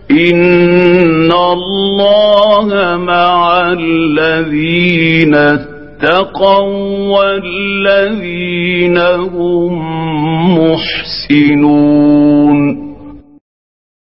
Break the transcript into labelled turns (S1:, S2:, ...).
S1: إن الله مع الذين اتقوا والذين هم محسنون.